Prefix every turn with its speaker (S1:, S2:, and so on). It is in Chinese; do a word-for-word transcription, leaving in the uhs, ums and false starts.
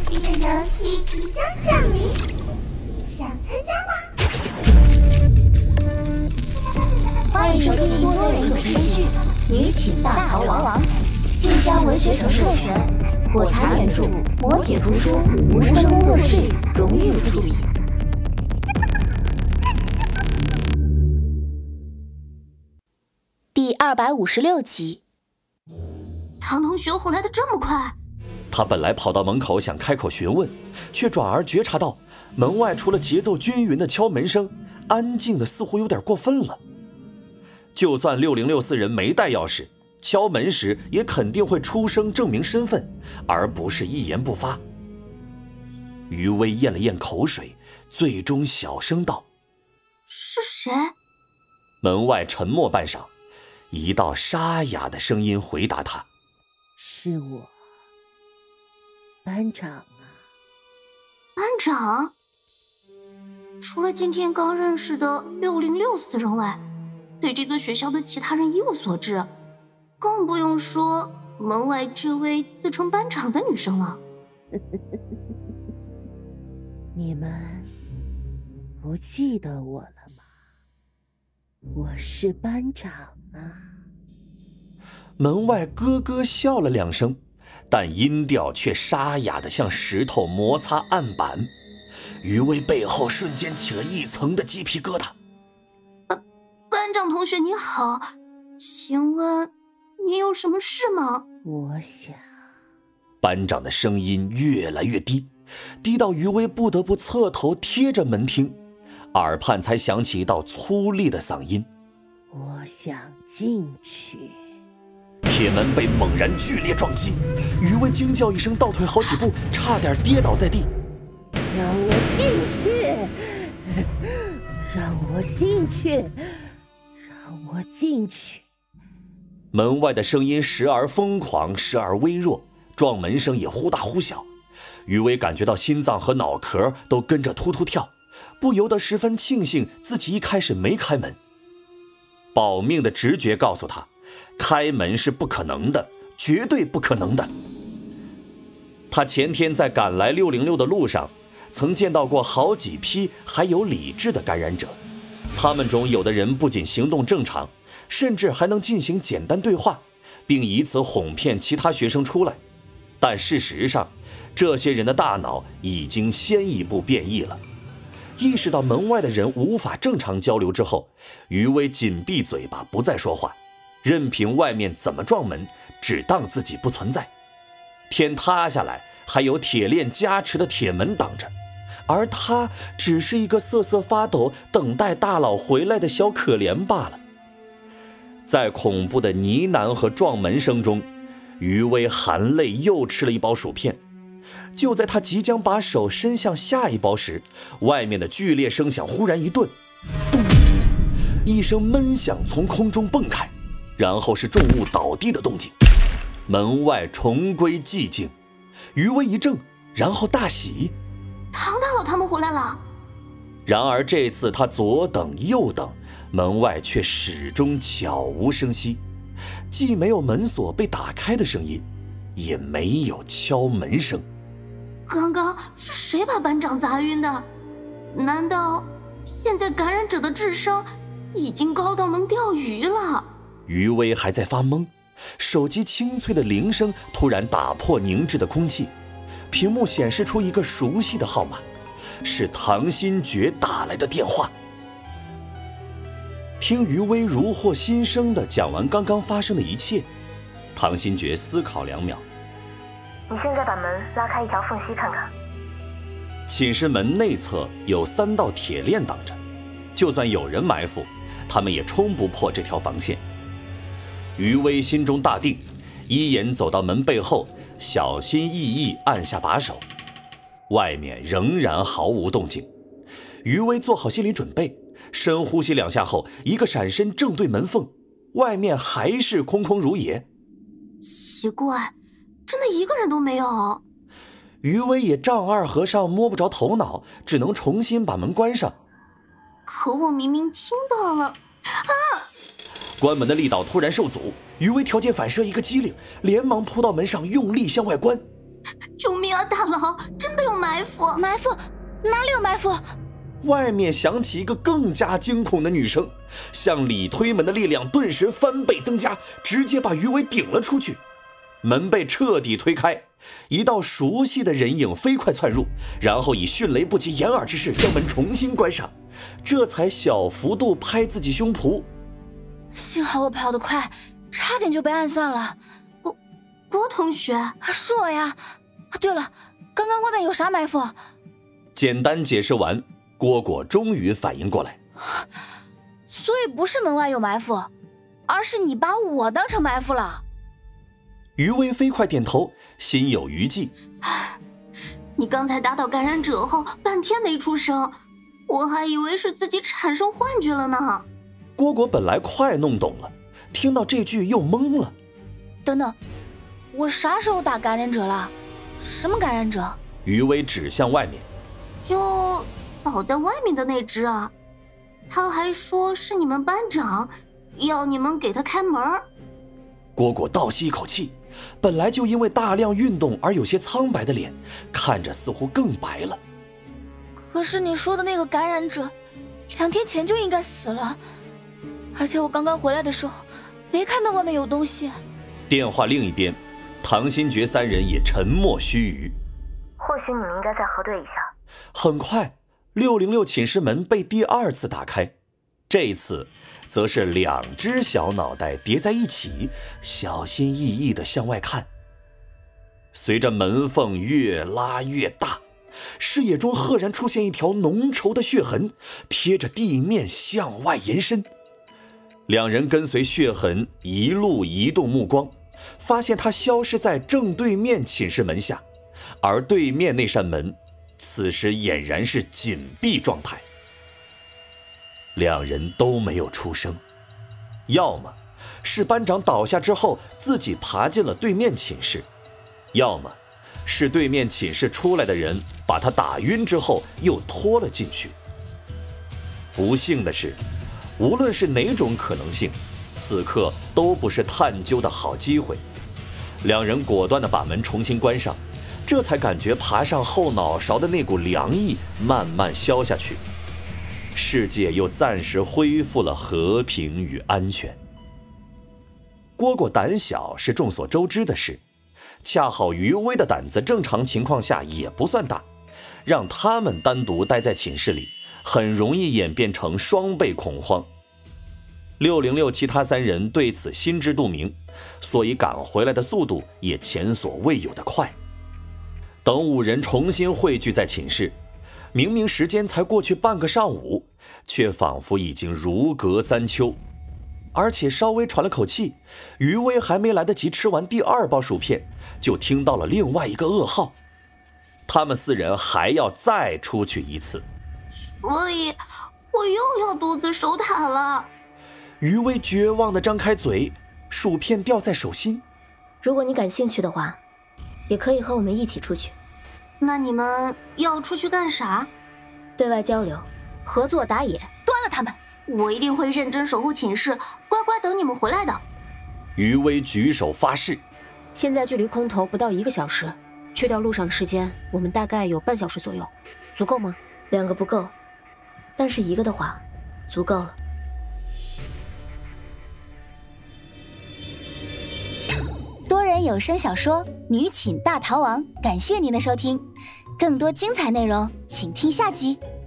S1: 这个游戏即将降临，想参加吗？
S2: 欢迎收听多人有声剧《女寝大逃亡》，晋江文学城授权，火柴原著，磨铁图书，无声工作室荣誉出品。第二百五十六集。
S3: 唐同学回来的这么快？
S4: 他本来跑到门口想开口询问，却转而觉察到门外除了节奏均匀的敲门声，安静的似乎有点过分了。就算六零六四人没带钥匙，敲门时也肯定会出声证明身份，而不是一言不发。余威咽了咽口水，最终小声道：“
S3: 是谁？”
S4: 门外沉默半晌，一道沙哑的声音回答他：“
S5: 是我，班长啊。”
S3: 班长？除了今天刚认识的六零六四人外，对这座学校的其他人一无所知，更不用说门外这位自称班长的女生了。
S5: 你们不记得我了吗？我是班长啊。
S4: 门外咯咯笑了两声，但音调却沙哑得像石头摩擦案板。余威背后瞬间起了一层的鸡皮疙瘩。
S3: 班班长同学你好，请问你有什么事吗？
S5: 我想。
S4: 班长的声音越来越低，低到余威不得不侧头贴着门听，耳畔才响起一道粗粝的嗓音：“
S5: 我想进去。”
S4: 铁门被猛然剧烈撞击，余威惊叫一声，倒退好几步，差点跌倒在地。
S5: 让我进去，让我进去，让我进去。
S4: 门外的声音时而疯狂，时而微弱，撞门声也忽大忽小。余威感觉到心脏和脑壳都跟着突突跳，不由得十分庆幸自己一开始没开门。保命的直觉告诉他，开门是不可能的，绝对不可能的。他前天在赶来六零六的路上，曾见到过好几批还有理智的感染者，他们中有的人不仅行动正常，甚至还能进行简单对话，并以此哄骗其他学生出来。但事实上，这些人的大脑已经先一步变异了。意识到门外的人无法正常交流之后，余威紧闭嘴巴，不再说话，任凭外面怎么撞门，只当自己不存在。天塌下来，还有铁链加持的铁门挡着，而他只是一个瑟瑟发抖等待大佬回来的小可怜罢了。在恐怖的呢喃和撞门声中，余威含泪又吃了一包薯片。就在他即将把手伸向下一包时，外面的剧烈声响忽然一顿，咚，一声闷响从空中蹦开，然后是重物倒地的动静。门外重归寂静，余威一怔，然后大喜，
S3: 唐大佬他们回来了。
S4: 然而这次他左等右等，门外却始终悄无声息，既没有门锁被打开的声音，也没有敲门声。
S3: 刚刚是谁把班长砸晕的？难道现在感染者的智商已经高到能钓鱼了？
S4: 余威还在发懵，手机清脆的铃声突然打破凝滞的空气，屏幕显示出一个熟悉的号码，是唐新觉打来的电话。听余威如获新生地讲完刚刚发生的一切，唐新觉思考两秒：“
S6: 你现在把门拉开一条缝隙看看。”
S4: 寝室门内侧有三道铁链挡着，就算有人埋伏，他们也冲不破这条防线。余威心中大定，一眼走到门背后，小心翼翼按下把手。外面仍然毫无动静。余威做好心理准备，深呼吸两下后，一个闪身正对门缝，外面还是空空如也。
S3: 奇怪，真的一个人都没有。
S4: 余威也丈二和尚摸不着头脑，只能重新把门关上。
S3: 可我明明听到了啊！
S4: 关门的力道突然受阻，余威条件反射一个机灵，连忙扑到门上，用力向外关。
S3: 救命！ 呀，大佬，真的有埋伏！
S2: 埋伏？哪里有埋伏？
S4: 外面响起一个更加惊恐的女声，向里推门的力量顿时翻倍增加，直接把余威顶了出去。门被彻底推开，一道熟悉的人影飞快窜入，然后以迅雷不及掩耳之势将门重新关上，这才小幅度拍自己胸脯。
S2: 幸好我跑得快，差点就被暗算了。
S3: 郭郭同学，
S2: 是我呀。啊，对了，刚刚外面有啥埋伏？
S4: 简单解释完，蝈蝈终于反应过来。
S2: 所以不是门外有埋伏，而是你把我当成埋伏了。
S4: 余威飞快点头，心有余悸。
S3: 你刚才打倒感染者后，半天没出声，我还以为是自己产生幻觉了呢。
S4: 蝈蝈本来快弄懂了，听到这句又懵了。
S2: 等等，我啥时候打感染者了？什么感染者？
S4: 余威指向外面，
S3: 就倒在外面的那只啊。他还说是你们班长，要你们给他开门。
S4: 蝈蝈倒吸一口气，本来就因为大量运动而有些苍白的脸，看着似乎更白了。
S2: 可是你说的那个感染者，两天前就应该死了，而且我刚刚回来的时候，没看到外面有东西。
S4: 电话另一边，唐新觉三人也沉默须臾。
S6: 或许你们应该再核对一下。
S4: 很快，六零六寝室门被第二次打开，这一次则是两只小脑袋叠在一起，小心翼翼地向外看。随着门缝越拉越大，视野中赫然出现一条浓稠的血痕，贴着地面向外延伸。两人跟随血痕一路移动目光，发现它消失在正对面寝室门下，而对面那扇门此时俨然是紧闭状态。两人都没有出声，要么是班长倒下之后自己爬进了对面寝室，要么是对面寝室出来的人把他打晕之后又拖了进去。不幸的是，无论是哪种可能性，此刻都不是探究的好机会。两人果断地把门重新关上，这才感觉爬上后脑勺的那股凉意慢慢消下去，世界又暂时恢复了和平与安全。蝈蝈胆小是众所周知的事，恰好余威的胆子正常情况下也不算大，让他们单独待在寝室里，很容易演变成双倍恐慌。六零六其他三人对此心知肚明，所以赶回来的速度也前所未有的快。等五人重新汇聚在寝室，明明时间才过去半个上午，却仿佛已经如隔三秋。而且稍微喘了口气，余威还没来得及吃完第二包薯片，就听到了另外一个噩耗，他们四人还要再出去一次。
S3: 所以我又要独自守塔了。
S4: 余威绝望地张开嘴，薯片掉在手心。
S7: 如果你感兴趣的话，也可以和我们一起出去。
S3: 那你们要出去干啥？
S7: 对外交流，合作打野。
S2: 端了他们！
S3: 我一定会认真守护寝室，乖乖等你们回来的。
S4: 余威举手发誓。
S7: 现在距离空投不到一个小时，去掉路上时间，我们大概有半小时左右，足够吗？两个不够，但是一个的话，足够了。
S2: 多人有声小说《女寝大逃亡》，感谢您的收听，更多精彩内容请听下集。